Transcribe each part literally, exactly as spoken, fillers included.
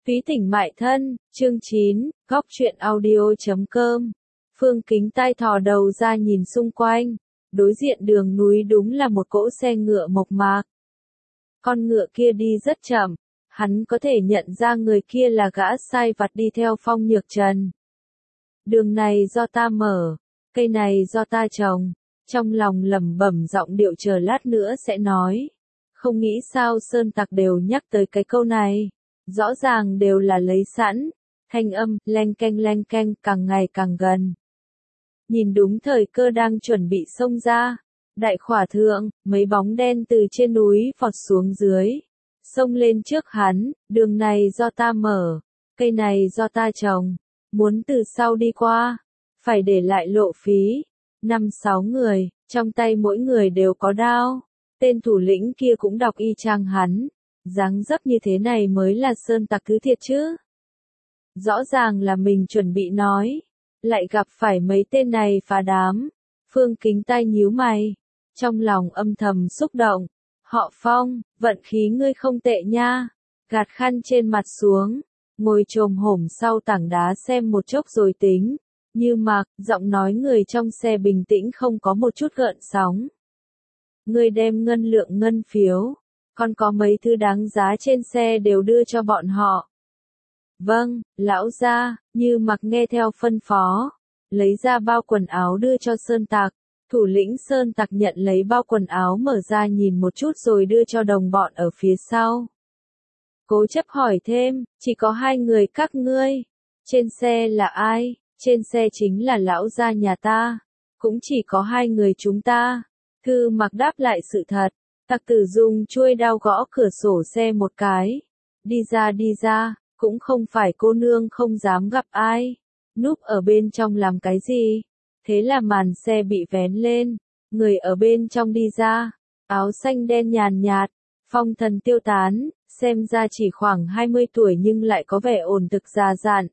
Phí Thỉnh Mại Thân, chương chín, góc truyện audio.com. Phương Kính tai thò đầu ra nhìn xung quanh, đối diện đường núi đúng là một cỗ xe ngựa mộc mạc. Con ngựa kia đi rất chậm, hắn có thể nhận ra người kia là gã sai vặt đi theo Phong Nhược Trần. Đường này do ta mở, cây này do ta trồng, trong lòng lẩm bẩm giọng điệu chờ lát nữa sẽ nói. Không nghĩ sao Sơn Tặc đều nhắc tới cái câu này. Rõ ràng đều là lấy sẵn, thanh âm, leng keng leng keng càng ngày càng gần. Nhìn đúng thời cơ đang chuẩn bị xông ra, đại khỏa thượng, mấy bóng đen từ trên núi vọt xuống dưới, xông lên trước hắn, đường này do ta mở, cây này do ta trồng, muốn từ sau đi qua, phải để lại lộ phí. Năm sáu người, trong tay mỗi người đều có đao, tên thủ lĩnh kia cũng đọc y chang hắn. Dáng dấp như thế này mới là Sơn Tặc thứ thiệt chứ. Rõ ràng là mình chuẩn bị nói, lại gặp phải mấy tên này phá đám. Phương Kính tai nhíu mày, trong lòng âm thầm xúc động. Họ Phong, vận khí ngươi không tệ nha. Gạt khăn trên mặt xuống, ngồi chồm hổm sau tảng đá xem một chốc rồi tính. Như Mạc, giọng nói người trong xe bình tĩnh không có một chút gợn sóng. Ngươi đem ngân lượng ngân phiếu. Còn có mấy thứ đáng giá trên xe đều đưa cho bọn họ. Vâng, lão gia, Như Mặc nghe theo phân phó, lấy ra bao quần áo đưa cho Sơn Tặc. Thủ lĩnh Sơn Tặc nhận lấy bao quần áo mở ra nhìn một chút rồi đưa cho đồng bọn ở phía sau. Cố chấp hỏi thêm, chỉ có hai người các ngươi. Trên xe là ai? Trên xe chính là lão gia nhà ta. Cũng chỉ có hai người chúng ta. Thư Mặc đáp lại sự thật. Tặc tử dùng chuôi đao gõ cửa sổ xe một cái. Đi ra đi ra, cũng không phải cô nương không dám gặp ai. Núp ở bên trong làm cái gì? Thế là màn xe bị vén lên. Người ở bên trong đi ra. Áo xanh đen nhàn nhạt. Phong thần tiêu tán. Xem ra chỉ khoảng hai mươi tuổi nhưng lại có vẻ ổn thực già dặn.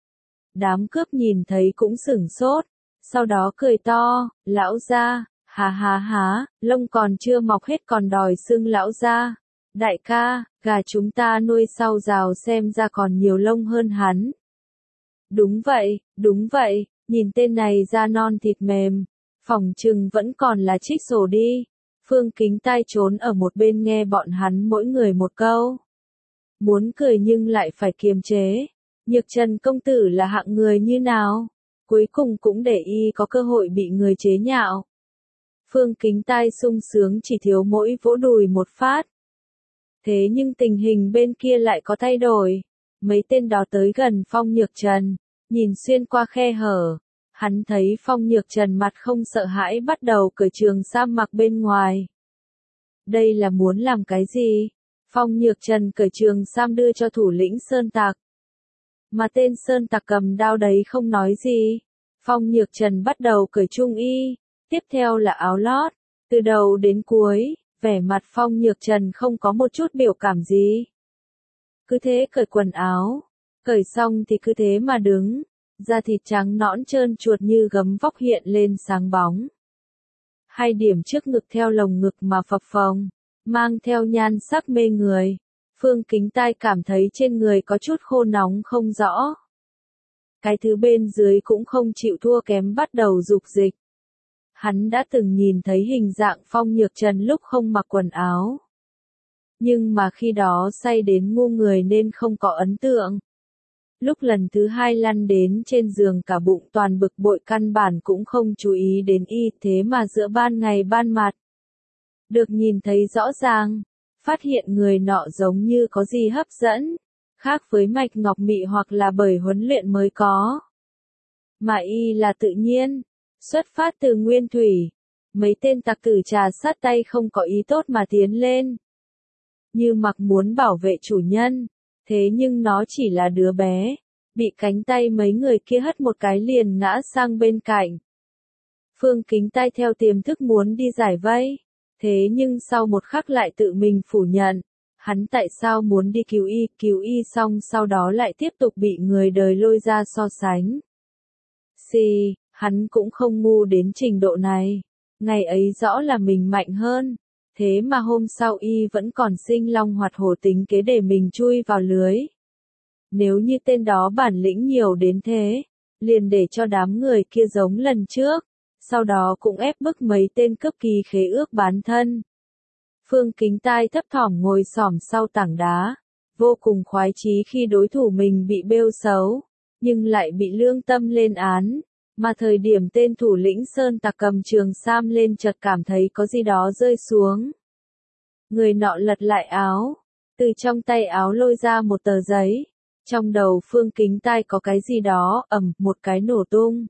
Đám cướp nhìn thấy cũng sửng sốt. Sau đó cười to. Lão gia. Hà hà há, lông còn chưa mọc hết còn đòi xưng lão gia. Đại ca, gà chúng ta nuôi sau rào xem ra còn nhiều lông hơn hắn. Đúng vậy, đúng vậy, nhìn tên này da non thịt mềm. Phỏng chừng vẫn còn là trích sổ đi. Phương Kính tai trốn ở một bên nghe bọn hắn mỗi người một câu. Muốn cười nhưng lại phải kiềm chế. Nhược Trần công tử là hạng người như nào? Cuối cùng cũng để y có cơ hội bị người chế nhạo. Phương Kính tai sung sướng chỉ thiếu mỗi vỗ đùi một phát. Thế nhưng tình hình bên kia lại có thay đổi. Mấy tên đó tới gần Phong Nhược Trần, nhìn xuyên qua khe hở. Hắn thấy Phong Nhược Trần mặt không sợ hãi bắt đầu cởi trường sam mặc bên ngoài. Đây là muốn làm cái gì? Phong Nhược Trần cởi trường sam đưa cho thủ lĩnh Sơn Tặc. Mà tên Sơn Tặc cầm đao đấy không nói gì. Phong Nhược Trần bắt đầu cởi trung y. Tiếp theo là áo lót, từ đầu đến cuối, vẻ mặt Phong Nhược Trần không có một chút biểu cảm gì. Cứ thế cởi quần áo, cởi xong thì cứ thế mà đứng, da thịt trắng nõn trơn chuột như gấm vóc hiện lên sáng bóng. Hai điểm trước ngực theo lồng ngực mà phập phồng, mang theo nhan sắc mê người. Phương Kính tai cảm thấy trên người có chút khô nóng không rõ. Cái thứ bên dưới cũng không chịu thua kém bắt đầu dục dịch. Hắn đã từng nhìn thấy hình dạng Phong Nhược Trần lúc không mặc quần áo. Nhưng mà khi đó say đến ngu người nên không có ấn tượng. Lúc lần thứ hai lăn đến trên giường cả bụng toàn bực bội căn bản cũng không chú ý đến y thế mà giữa ban ngày ban mặt. Được nhìn thấy rõ ràng, phát hiện người nọ giống như có gì hấp dẫn, khác với mạch ngọc mị hoặc là bởi huấn luyện mới có. Mà y là tự nhiên. Xuất phát từ nguyên thủy, mấy tên tặc tử trà sát tay không có ý tốt mà tiến lên. Như Mặc muốn bảo vệ chủ nhân, thế nhưng nó chỉ là đứa bé, bị cánh tay mấy người kia hất một cái liền ngã sang bên cạnh. Phương Kính tai theo tiềm thức muốn đi giải vây, thế nhưng sau một khắc lại tự mình phủ nhận, hắn tại sao muốn đi cứu y, cứu y xong sau đó lại tiếp tục bị người đời lôi ra so sánh. Xì. Hắn cũng không ngu đến trình độ này. Ngày ấy rõ là mình mạnh hơn. Thế mà hôm sau y vẫn còn sinh long hoạt hổ tính kế để mình chui vào lưới. Nếu như tên đó bản lĩnh nhiều đến thế, liền để cho đám người kia giống lần trước, sau đó cũng ép bức mấy tên cướp kỳ khế ước bán thân. Phương Kính Tai thấp thỏm ngồi xổm sau tảng đá, vô cùng khoái chí khi đối thủ mình bị bêu xấu, nhưng lại bị lương tâm lên án, mà thời điểm tên thủ lĩnh Sơn Tặc cầm trường sam lên chợt cảm thấy có gì đó rơi xuống. Người nọ lật lại áo, từ trong tay áo lôi ra một tờ giấy, trong đầu Phương Kính Tai có cái gì đó, ầm, một cái nổ tung.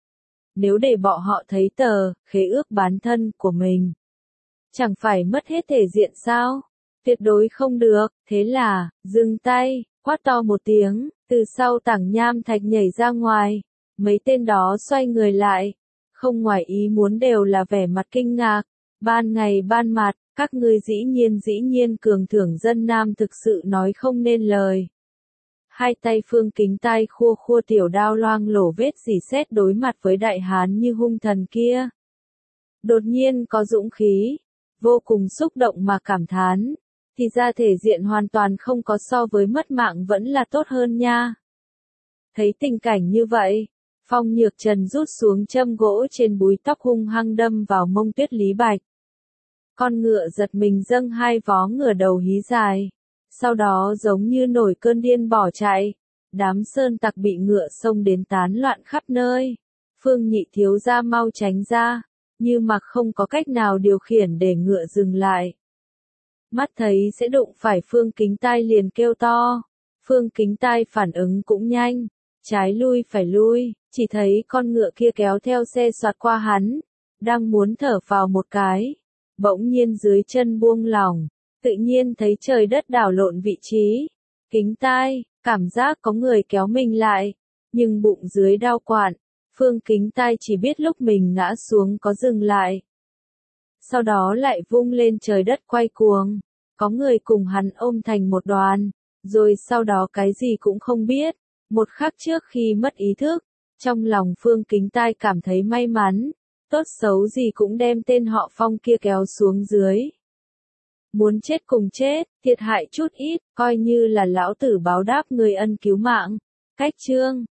Nếu để bọn họ thấy tờ khế ước bán thân của mình, chẳng phải mất hết thể diện sao? Tuyệt đối không được, thế là, dừng tay, quát to một tiếng, từ sau tảng nham thạch nhảy ra ngoài, mấy tên đó xoay người lại, không ngoài ý muốn đều là vẻ mặt kinh ngạc, ban ngày ban mặt, các ngươi dĩ nhiên dĩ nhiên cường thưởng dân nam thực sự nói không nên lời. Hai tay Phương Kính Tai khua khua tiểu đao loang lổ vết rỉ sét đối mặt với đại hán như hung thần kia. Đột nhiên có dũng khí, vô cùng xúc động mà cảm thán, thì ra thể diện hoàn toàn không có so với mất mạng vẫn là tốt hơn nha. Thấy tình cảnh như vậy, Phong Nhược Trần rút xuống châm gỗ trên búi tóc hung hăng đâm vào mông Tuyết Lý Bạch. Con ngựa giật mình dâng hai vó ngựa đầu hí dài, sau đó giống như nổi cơn điên bỏ chạy, đám sơn tặc bị ngựa xông đến tán loạn khắp nơi. Phương Nhị thiếu gia mau tránh ra, như mặc không có cách nào điều khiển để ngựa dừng lại. Mắt thấy sẽ đụng phải Phương Kính Tai liền kêu to. Phương Kính Tai phản ứng cũng nhanh, trái lui phải lui, chỉ thấy con ngựa kia kéo theo xe xoạt qua hắn, đang muốn thở phào một cái, bỗng nhiên dưới chân buông lỏng, tự nhiên thấy trời đất đảo lộn vị trí. Kính Tai, cảm giác có người kéo mình lại, nhưng bụng dưới đau quặn, Phương Kính Tai chỉ biết lúc mình ngã xuống có dừng lại. Sau đó lại vung lên trời đất quay cuồng, có người cùng hắn ôm thành một đoàn, rồi sau đó cái gì cũng không biết. Một khắc trước khi mất ý thức, trong lòng Phương Kính Tai cảm thấy may mắn, tốt xấu gì cũng đem tên họ Phong kia kéo xuống dưới. Muốn chết cùng chết, thiệt hại chút ít, coi như là lão tử báo đáp người ân cứu mạng. Cách chương